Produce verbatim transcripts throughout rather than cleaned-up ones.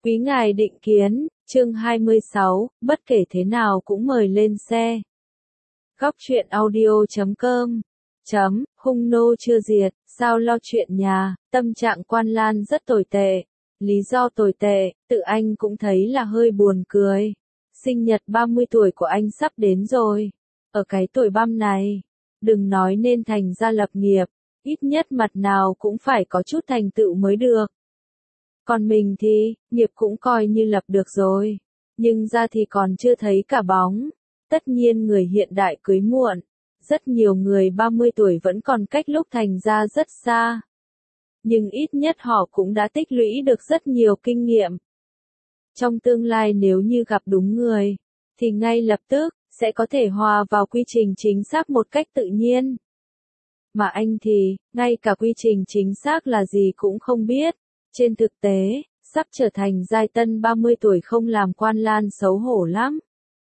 Quý ngài định kiến, chương hai mươi sáu, bất kể thế nào cũng mời lên xe. Góc truyện audio chấm com chấm, hung nô chưa diệt, sao lo chuyện nhà, tâm trạng Quan Lan rất tồi tệ. Lý do tồi tệ, tự anh cũng thấy là hơi buồn cười. Sinh nhật ba mươi tuổi của anh sắp đến rồi. Ở cái tuổi băm này, đừng nói nên thành gia lập nghiệp, ít nhất mặt nào cũng phải có chút thành tựu mới được. Còn mình thì, nghiệp cũng coi như lập được rồi, nhưng ra thì còn chưa thấy cả bóng. Tất nhiên người hiện đại cưới muộn, rất nhiều người ba mươi tuổi vẫn còn cách lúc thành gia rất xa. Nhưng ít nhất họ cũng đã tích lũy được rất nhiều kinh nghiệm. Trong tương lai nếu như gặp đúng người, thì ngay lập tức, sẽ có thể hòa vào quy trình chính xác một cách tự nhiên. Mà anh thì, ngay cả quy trình chính xác là gì cũng không biết. Trên thực tế, sắp trở thành giai tân ba mươi tuổi không làm Quan Lan xấu hổ lắm.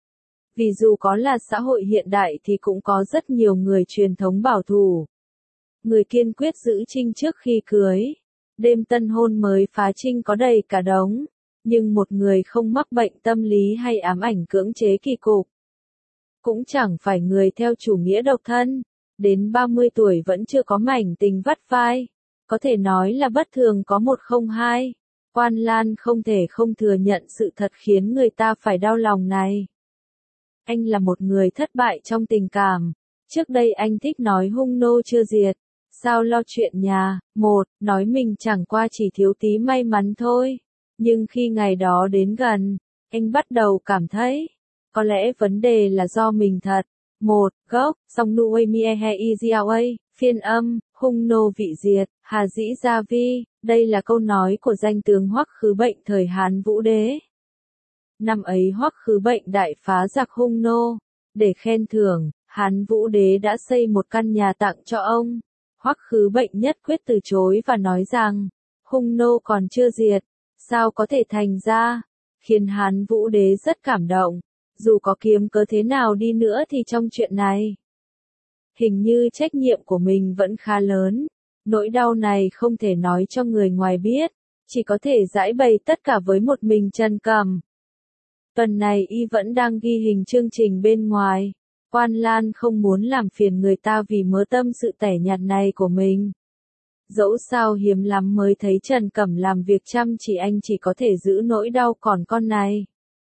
Vì dù có là xã hội hiện đại thì cũng có rất nhiều người truyền thống bảo thủ. Người kiên quyết giữ trinh trước khi cưới. Đêm tân hôn mới phá trinh có đầy cả đống. Nhưng một người không mắc bệnh tâm lý hay ám ảnh cưỡng chế kỳ cục. Cũng chẳng phải người theo chủ nghĩa độc thân. Đến ba mươi tuổi vẫn chưa có mảnh tình vắt vai. Có thể nói là bất thường có một không hai. Quan Lan không thể không thừa nhận sự thật khiến người ta phải đau lòng này. Anh là một người thất bại trong tình cảm. Trước đây anh thích nói hung nô chưa diệt. Sao lo chuyện nhà, một, nói mình chẳng qua chỉ thiếu tí may mắn thôi. Nhưng khi ngày đó đến gần, anh bắt đầu cảm thấy, có lẽ vấn đề là do mình thật. Một, gốc, song nuôi mie he iziawa, phiên âm, hung nô vị diệt, hà dĩ gia vi, đây là câu nói của danh tướng Hoắc Khứ Bệnh thời Hán Vũ Đế. Năm ấy Hoắc Khứ Bệnh đại phá giặc hung nô, để khen thưởng, Hán Vũ Đế đã xây một căn nhà tặng cho ông. Hoắc Khứ Bệnh nhất quyết từ chối và nói rằng, hung nô còn chưa diệt, sao có thể thành ra, khiến Hán Vũ Đế rất cảm động. Dù có kiếm cớ thế nào đi nữa thì trong chuyện này, hình như trách nhiệm của mình vẫn khá lớn. Nỗi đau này không thể nói cho người ngoài biết, chỉ có thể giải bày tất cả với một mình Trần Cẩm. Tuần này y vẫn đang ghi hình chương trình bên ngoài. Quan Lan không muốn làm phiền người ta vì mớ tâm sự tẻ nhạt này của mình. Dẫu sao hiếm lắm mới thấy Trần Cẩm làm việc chăm chỉ, anh chỉ có thể giữ nỗi đau còn con này.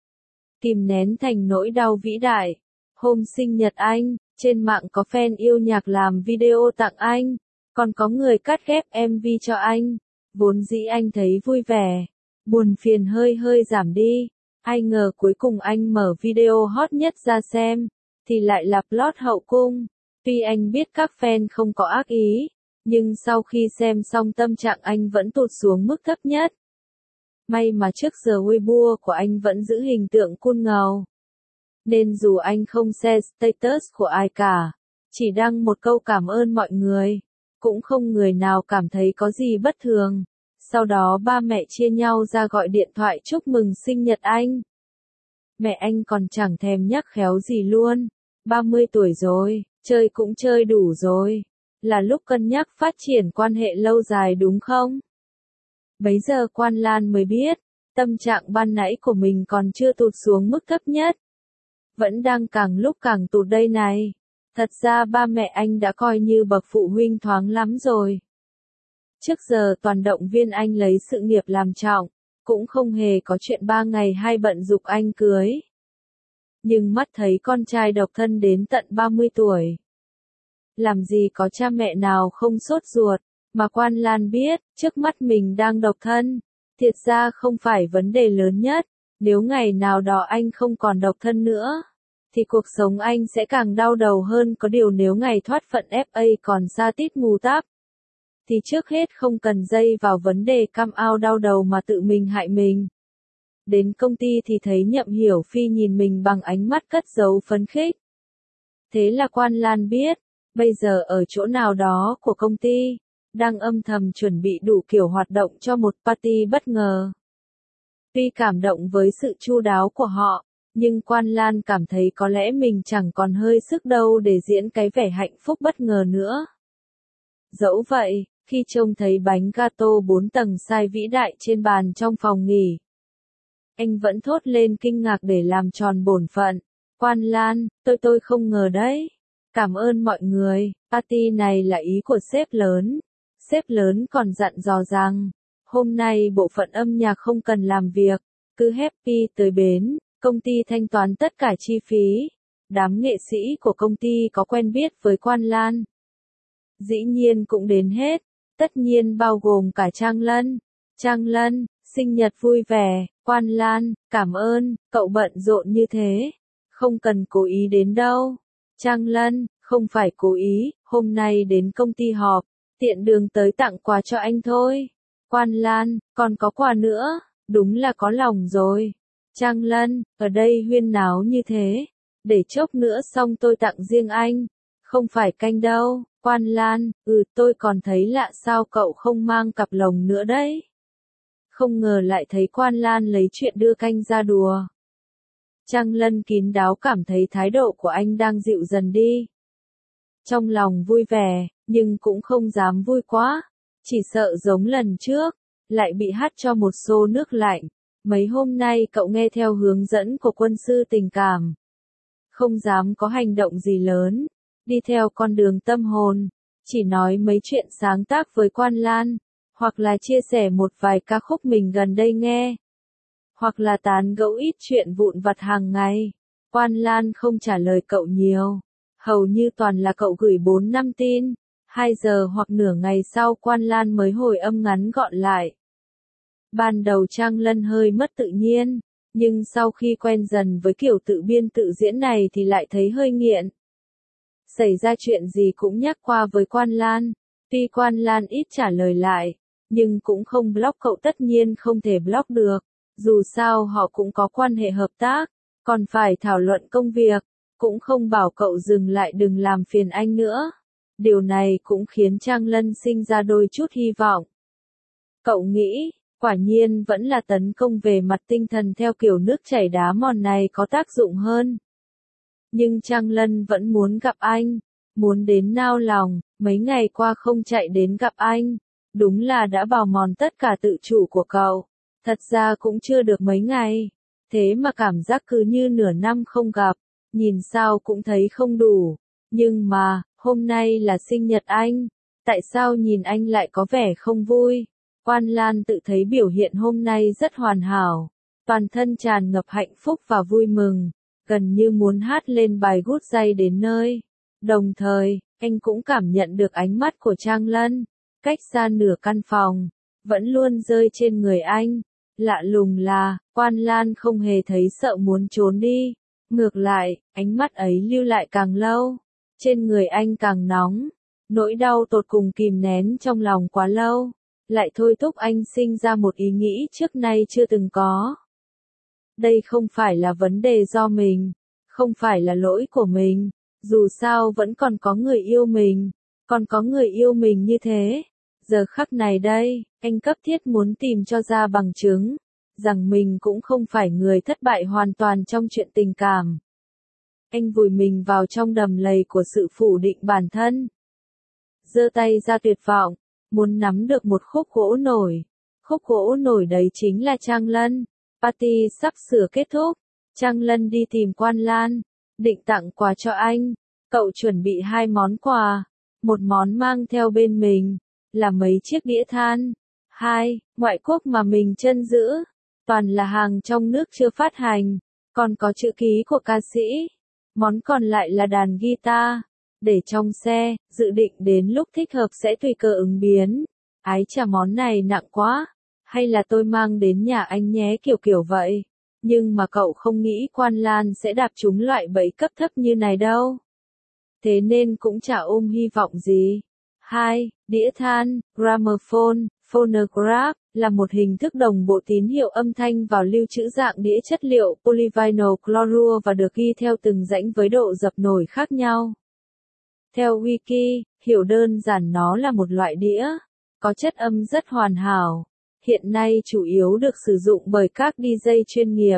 Kìm nén thành nỗi đau vĩ đại. Hôm sinh nhật anh, trên mạng có fan yêu nhạc làm video tặng anh, còn có người cắt ghép em vê cho anh. Vốn dĩ anh thấy vui vẻ, buồn phiền hơi hơi giảm đi. Ai ngờ cuối cùng anh mở video hot nhất ra xem, thì lại là plot hậu cung. Tuy anh biết các fan không có ác ý, nhưng sau khi xem xong tâm trạng anh vẫn tụt xuống mức thấp nhất. May mà trước giờ Weibo của anh vẫn giữ hình tượng cool ngầu. Nên dù anh không share status của ai cả, chỉ đăng một câu cảm ơn mọi người, cũng không người nào cảm thấy có gì bất thường. Sau đó ba mẹ chia nhau ra gọi điện thoại chúc mừng sinh nhật anh. Mẹ anh còn chẳng thèm nhắc khéo gì luôn. ba mươi tuổi rồi, chơi cũng chơi đủ rồi. Là lúc cân nhắc phát triển quan hệ lâu dài đúng không? Bấy giờ Quan Lan mới biết, tâm trạng ban nãy của mình còn chưa tụt xuống mức thấp nhất. Vẫn đang càng lúc càng tụt đây này. Thật ra ba mẹ anh đã coi như bậc phụ huynh thoáng lắm rồi. Trước giờ toàn động viên anh lấy sự nghiệp làm trọng, cũng không hề có chuyện ba ngày hai bận giục anh cưới. Nhưng mắt thấy con trai độc thân đến tận ba mươi tuổi. Làm gì có cha mẹ nào không sốt ruột, mà Quan Lan biết, trước mắt mình đang độc thân. Thiệt ra không phải vấn đề lớn nhất, nếu ngày nào đó anh không còn độc thân nữa, thì cuộc sống anh sẽ càng đau đầu hơn. Có điều nếu ngày thoát phận ép a còn xa tít mù táp, thì trước hết không cần dây vào vấn đề cam ao đau đầu mà tự mình hại mình. Đến công ty thì thấy Nhậm Hiểu Phi nhìn mình bằng ánh mắt cất giấu phấn khích. Thế là Quan Lan biết, bây giờ ở chỗ nào đó của công ty, đang âm thầm chuẩn bị đủ kiểu hoạt động cho một party bất ngờ. Tuy cảm động với sự chu đáo của họ, nhưng Quan Lan cảm thấy có lẽ mình chẳng còn hơi sức đâu để diễn cái vẻ hạnh phúc bất ngờ nữa. Dẫu vậy, khi trông thấy bánh gato bốn tầng size vĩ đại trên bàn trong phòng nghỉ, Anh vẫn thốt lên kinh ngạc để làm tròn bổn phận. Quan Lan, tôi tôi không ngờ đấy. Cảm ơn mọi người, party này là ý của sếp lớn. Sếp lớn còn dặn dò rằng, hôm nay bộ phận âm nhạc không cần làm việc, cứ happy tới bến, công ty thanh toán tất cả chi phí. Đám nghệ sĩ của công ty có quen biết với Quan Lan. Dĩ nhiên cũng đến hết, tất nhiên bao gồm cả Trang Lân. Trang Lân, sinh nhật vui vẻ, Quan Lan, cảm ơn, cậu bận rộn như thế. Không cần cố ý đến đâu. Trang Lân, không phải cố ý, hôm nay đến công ty họp, tiện đường tới tặng quà cho anh thôi. Quan Lan, còn có quà nữa, đúng là có lòng rồi. Trang Lân, ở đây huyên náo như thế, để chốc nữa xong tôi tặng riêng anh, không phải canh đâu. Quan Lan, ừ tôi còn thấy lạ sao cậu không mang cặp lồng nữa đấy. Không ngờ lại thấy Quan Lan lấy chuyện đưa canh ra đùa. Trang Lân kín đáo cảm thấy thái độ của anh đang dịu dần đi. Trong lòng vui vẻ, nhưng cũng không dám vui quá. Chỉ sợ giống lần trước, lại bị hắt cho một xô nước lạnh. Mấy hôm nay cậu nghe theo hướng dẫn của quân sư tình cảm. Không dám có hành động gì lớn, đi theo con đường tâm hồn, chỉ nói mấy chuyện sáng tác với Quan Lan, hoặc là chia sẻ một vài ca khúc mình gần đây nghe, hoặc là tán gẫu ít chuyện vụn vặt hàng ngày. Quan Lan không trả lời cậu nhiều, hầu như toàn là cậu gửi bốn năm tin, hai giờ hoặc nửa ngày sau Quan Lan mới hồi âm ngắn gọn lại. Ban đầu Trang Lân hơi mất tự nhiên, nhưng sau khi quen dần với kiểu tự biên tự diễn này thì lại thấy hơi nghiện. Xảy ra chuyện gì cũng nhắc qua với Quan Lan, tuy Quan Lan ít trả lời lại, nhưng cũng không block cậu, tất nhiên không thể block được, dù sao họ cũng có quan hệ hợp tác, còn phải thảo luận công việc, cũng không bảo cậu dừng lại đừng làm phiền anh nữa. Điều này cũng khiến Trang Lân sinh ra đôi chút hy vọng. Cậu nghĩ, quả nhiên vẫn là tấn công về mặt tinh thần theo kiểu nước chảy đá mòn này có tác dụng hơn. Nhưng Trang Lân vẫn muốn gặp anh, muốn đến nao lòng, mấy ngày qua không chạy đến gặp anh, đúng là đã bào mòn tất cả tự chủ của cậu. Thật ra cũng chưa được mấy ngày, thế mà cảm giác cứ như nửa năm không gặp, nhìn sao cũng thấy không đủ. Nhưng mà, hôm nay là sinh nhật anh, tại sao nhìn anh lại có vẻ không vui? Quan Lan tự thấy biểu hiện hôm nay rất hoàn hảo, toàn thân tràn ngập hạnh phúc và vui mừng, gần như muốn hát lên bài Good Day đến nơi. Đồng thời, anh cũng cảm nhận được ánh mắt của Trang Lân, cách xa nửa căn phòng, vẫn luôn rơi trên người anh. Lạ lùng là, Quan Lan không hề thấy sợ muốn trốn đi, ngược lại, ánh mắt ấy lưu lại càng lâu, trên người anh càng nóng, nỗi đau tột cùng kìm nén trong lòng quá lâu, lại thôi thúc anh sinh ra một ý nghĩ trước nay chưa từng có. Đây không phải là vấn đề do mình, không phải là lỗi của mình, dù sao vẫn còn có người yêu mình, còn có người yêu mình như thế. Giờ khắc này đây, anh cấp thiết muốn tìm cho ra bằng chứng, rằng mình cũng không phải người thất bại hoàn toàn trong chuyện tình cảm. Anh vùi mình vào trong đầm lầy của sự phủ định bản thân. Giơ tay ra tuyệt vọng, muốn nắm được một khúc gỗ nổi. Khúc gỗ nổi đấy chính là Trang Lân. Party sắp sửa kết thúc, Trang Lân đi tìm Quan Lan, định tặng quà cho anh. Cậu chuẩn bị hai món quà, một món mang theo bên mình, là mấy chiếc đĩa than. Hai, ngoại quốc mà mình trân giữ, toàn là hàng trong nước chưa phát hành, còn có chữ ký của ca sĩ. Món còn lại là đàn guitar, để trong xe, dự định đến lúc thích hợp sẽ tùy cơ ứng biến. Ái chà, món này nặng quá, hay là tôi mang đến nhà anh nhé, kiểu kiểu vậy. Nhưng mà cậu không nghĩ Quan Lan sẽ đạp trúng loại bẫy cấp thấp như này đâu. Thế nên cũng chả ôm hy vọng gì. Hai, đĩa than, gramophone, phonograph, là một hình thức đồng bộ tín hiệu âm thanh vào lưu trữ dạng đĩa chất liệu polyvinyl chlorua và được ghi theo từng rãnh với độ dập nổi khác nhau. Theo Wiki, hiểu đơn giản nó là một loại đĩa, có chất âm rất hoàn hảo, hiện nay chủ yếu được sử dụng bởi các đi jây chuyên nghiệp.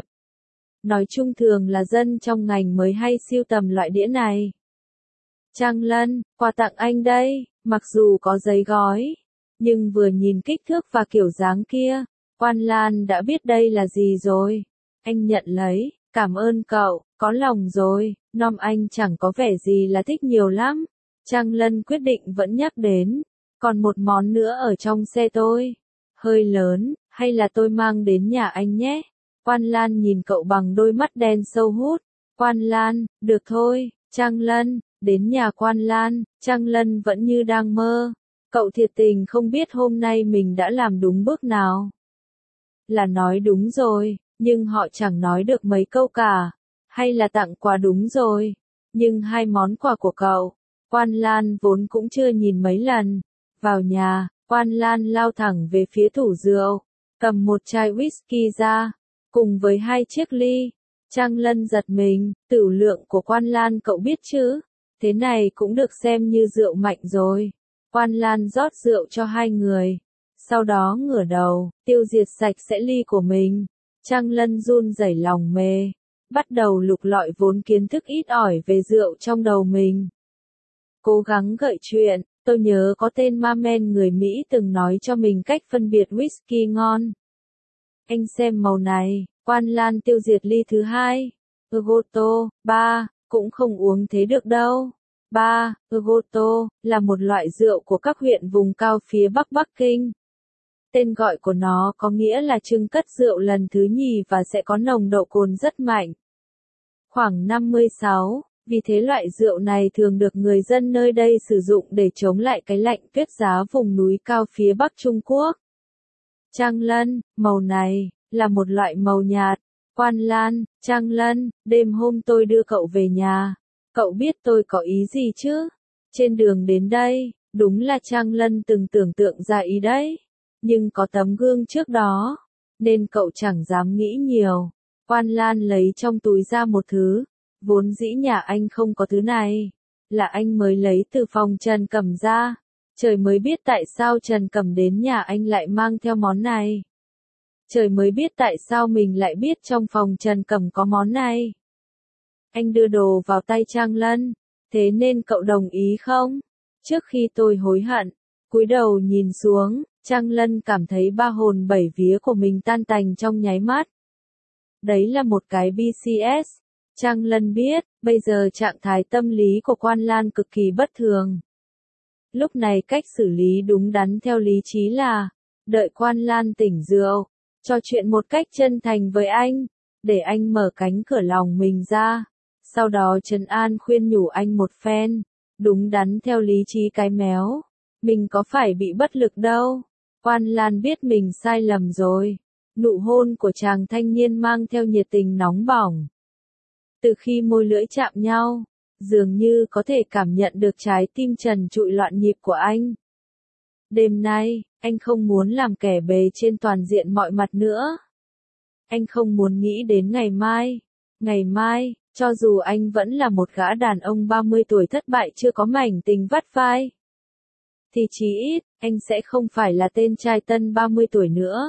Nói chung thường là dân trong ngành mới hay sưu tầm loại đĩa này. Trang Lân, quà tặng anh đây, mặc dù có giấy gói, nhưng vừa nhìn kích thước và kiểu dáng kia, Quan Lan đã biết đây là gì rồi. Anh nhận lấy, cảm ơn cậu, có lòng rồi, Nom anh chẳng có vẻ gì là thích nhiều lắm. Trang Lân quyết định vẫn nhắc đến, còn một món nữa ở trong xe tôi. Hơi lớn, hay là tôi mang đến nhà anh nhé? Quan Lan nhìn cậu bằng đôi mắt đen sâu hút. Quan Lan, được thôi, Trang Lân, đến nhà Quan Lan, Trang Lân vẫn như đang mơ. Cậu thiệt tình không biết hôm nay mình đã làm đúng bước nào. Là nói đúng rồi, nhưng họ chẳng nói được mấy câu cả. Hay là tặng quà đúng rồi, nhưng hai món quà của cậu, Quan Lan vốn cũng chưa nhìn mấy lần. Vào nhà, Quan Lan lao thẳng về phía tủ rượu, cầm một chai whisky ra, cùng với hai chiếc ly. Trang Lân giật mình, tửu lượng của Quan Lan cậu biết chứ, thế này cũng được xem như rượu mạnh rồi. Quan Lan rót rượu cho hai người, sau đó ngửa đầu, tiêu diệt sạch sẽ ly của mình. Trang Lân run rẩy lòng mê, bắt đầu lục lọi vốn kiến thức ít ỏi về rượu trong đầu mình. Cố gắng gợi chuyện, tôi nhớ có tên ma men người Mỹ từng nói cho mình cách phân biệt whisky ngon. Anh xem màu này, Quan Lan tiêu diệt ly thứ hai. Goto, ba, cũng không uống thế được đâu. ba. Goto, là một loại rượu của các huyện vùng cao phía Bắc Bắc Kinh. Tên gọi của nó có nghĩa là trưng cất rượu lần thứ nhì và sẽ có nồng độ cồn rất mạnh. Khoảng năm mươi sáu, vì thế loại rượu này thường được người dân nơi đây sử dụng để chống lại cái lạnh tuyết giá vùng núi cao phía Bắc Trung Quốc. Trang Lân, màu này, là một loại màu nhạt. Quan Lan, Trang Lân, đêm hôm tôi đưa cậu về nhà. Cậu biết tôi có ý gì chứ? Trên đường đến đây, đúng là Trang Lân từng tưởng tượng ra ý đấy. Nhưng có tấm gương trước đó, nên cậu chẳng dám nghĩ nhiều. Quan Lan lấy trong túi ra một thứ, vốn dĩ nhà anh không có thứ này, là anh mới lấy từ phòng Trần Cẩm ra. Trời mới biết tại sao Trần Cẩm đến nhà anh lại mang theo món này. Trời mới biết tại sao mình lại biết trong phòng Trần Cẩm có món này. Anh đưa đồ vào tay Trang Lân, thế nên cậu đồng ý không? Trước khi tôi hối hận, cúi đầu nhìn xuống, Trang Lân cảm thấy ba hồn bảy vía của mình tan tành trong nháy mắt. Đấy là một cái bê xê ét. Trang Lân biết, bây giờ trạng thái tâm lý của Quan Lan cực kỳ bất thường. Lúc này cách xử lý đúng đắn theo lý trí là, đợi Quan Lan tỉnh rượu, trò chuyện một cách chân thành với anh, để anh mở cánh cửa lòng mình ra, sau đó trấn an khuyên nhủ anh một phen, đúng đắn theo lý trí cái méo, mình có phải bị bất lực đâu. Quan Lan biết mình sai lầm rồi, nụ hôn của chàng thanh niên mang theo nhiệt tình nóng bỏng. Từ khi môi lưỡi chạm nhau, dường như có thể cảm nhận được trái tim trần trụi loạn nhịp của anh. Đêm nay, anh không muốn làm kẻ bề trên toàn diện mọi mặt nữa. Anh không muốn nghĩ đến ngày mai. Ngày mai, cho dù anh vẫn là một gã đàn ông ba mươi tuổi thất bại chưa có mảnh tình vắt vai, thì chí ít, anh sẽ không phải là tên trai tân ba mươi tuổi nữa.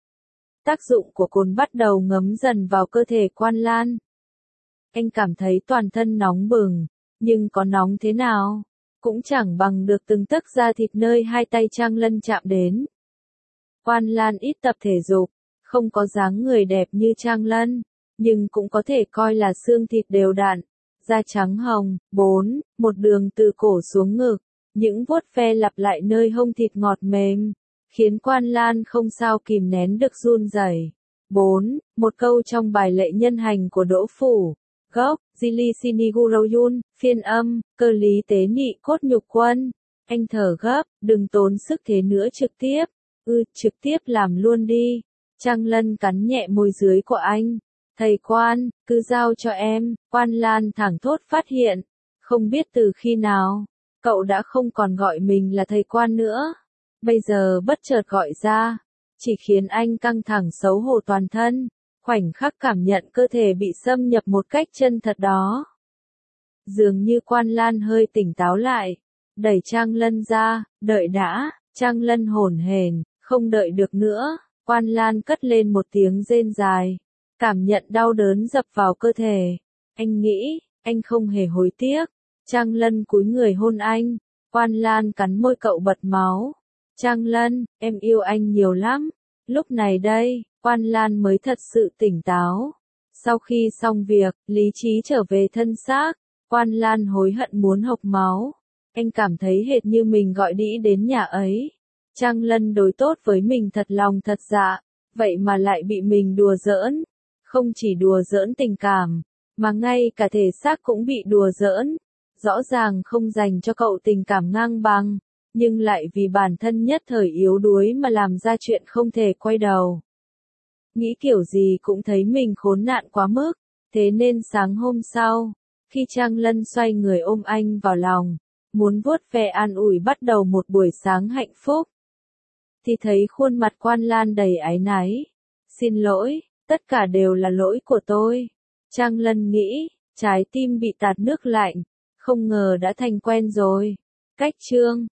Tác dụng của cồn bắt đầu ngấm dần vào cơ thể Quan Lan. Anh cảm thấy toàn thân nóng bừng, nhưng có nóng thế nào, cũng chẳng bằng được từng tấc da thịt nơi hai tay Trang Lân chạm đến. Quan Lan ít tập thể dục, không có dáng người đẹp như Trang Lân, nhưng cũng có thể coi là xương thịt đều đặn, da trắng hồng. Bốn. Một đường từ cổ xuống ngực, những vuốt ve lặp lại nơi hông thịt ngọt mềm, khiến Quan Lan không sao kìm nén được run rẩy. Bốn. Một câu trong bài lệ nhân hành của Đỗ Phủ. Gốc, Jili Siniguroyun, phiên âm, cơ lý tế nị cốt nhục quân. Anh thở gấp, đừng tốn sức thế nữa trực tiếp. Ừ, trực tiếp làm luôn đi. Trang Lân cắn nhẹ môi dưới của anh. Thầy Quan, cứ giao cho em. Quan Lan thẳng thốt phát hiện. Không biết từ khi nào, cậu đã không còn gọi mình là thầy Quan nữa. Bây giờ bất chợt gọi ra, chỉ khiến anh căng thẳng xấu hổ toàn thân. Khoảnh khắc cảm nhận cơ thể bị xâm nhập một cách chân thật đó. Dường như Quan Lan hơi tỉnh táo lại, đẩy Trang Lân ra, đợi đã. Trang Lân hổn hển, không đợi được nữa. Quan Lan cất lên một tiếng rên dài, cảm nhận đau đớn dập vào cơ thể. Anh nghĩ, anh không hề hối tiếc. Trang Lân cúi người hôn anh. Quan Lan cắn môi cậu bật máu. Trang Lân, em yêu anh nhiều lắm. Lúc này đây, Quan Lan mới thật sự tỉnh táo. Sau khi xong việc, lý trí trở về thân xác, Quan Lan hối hận muốn hộc máu. Anh cảm thấy hệt như mình gọi đĩ đến nhà ấy. Trang Lân đối tốt với mình thật lòng thật dạ, vậy mà lại bị mình đùa giỡn. Không chỉ đùa giỡn tình cảm, mà ngay cả thể xác cũng bị đùa giỡn. Rõ ràng không dành cho cậu tình cảm ngang bằng, nhưng lại vì bản thân nhất thời yếu đuối mà làm ra chuyện không thể quay đầu. Nghĩ kiểu gì cũng thấy mình khốn nạn quá mức, thế nên sáng hôm sau, khi Trang Lân xoay người ôm anh vào lòng, muốn vuốt ve an ủi bắt đầu một buổi sáng hạnh phúc, thì thấy khuôn mặt Quan Lan đầy áy náy. Xin lỗi, tất cả đều là lỗi của tôi. Trang Lân nghĩ, trái tim bị tạt nước lạnh, không ngờ đã thành quen rồi. Cách chương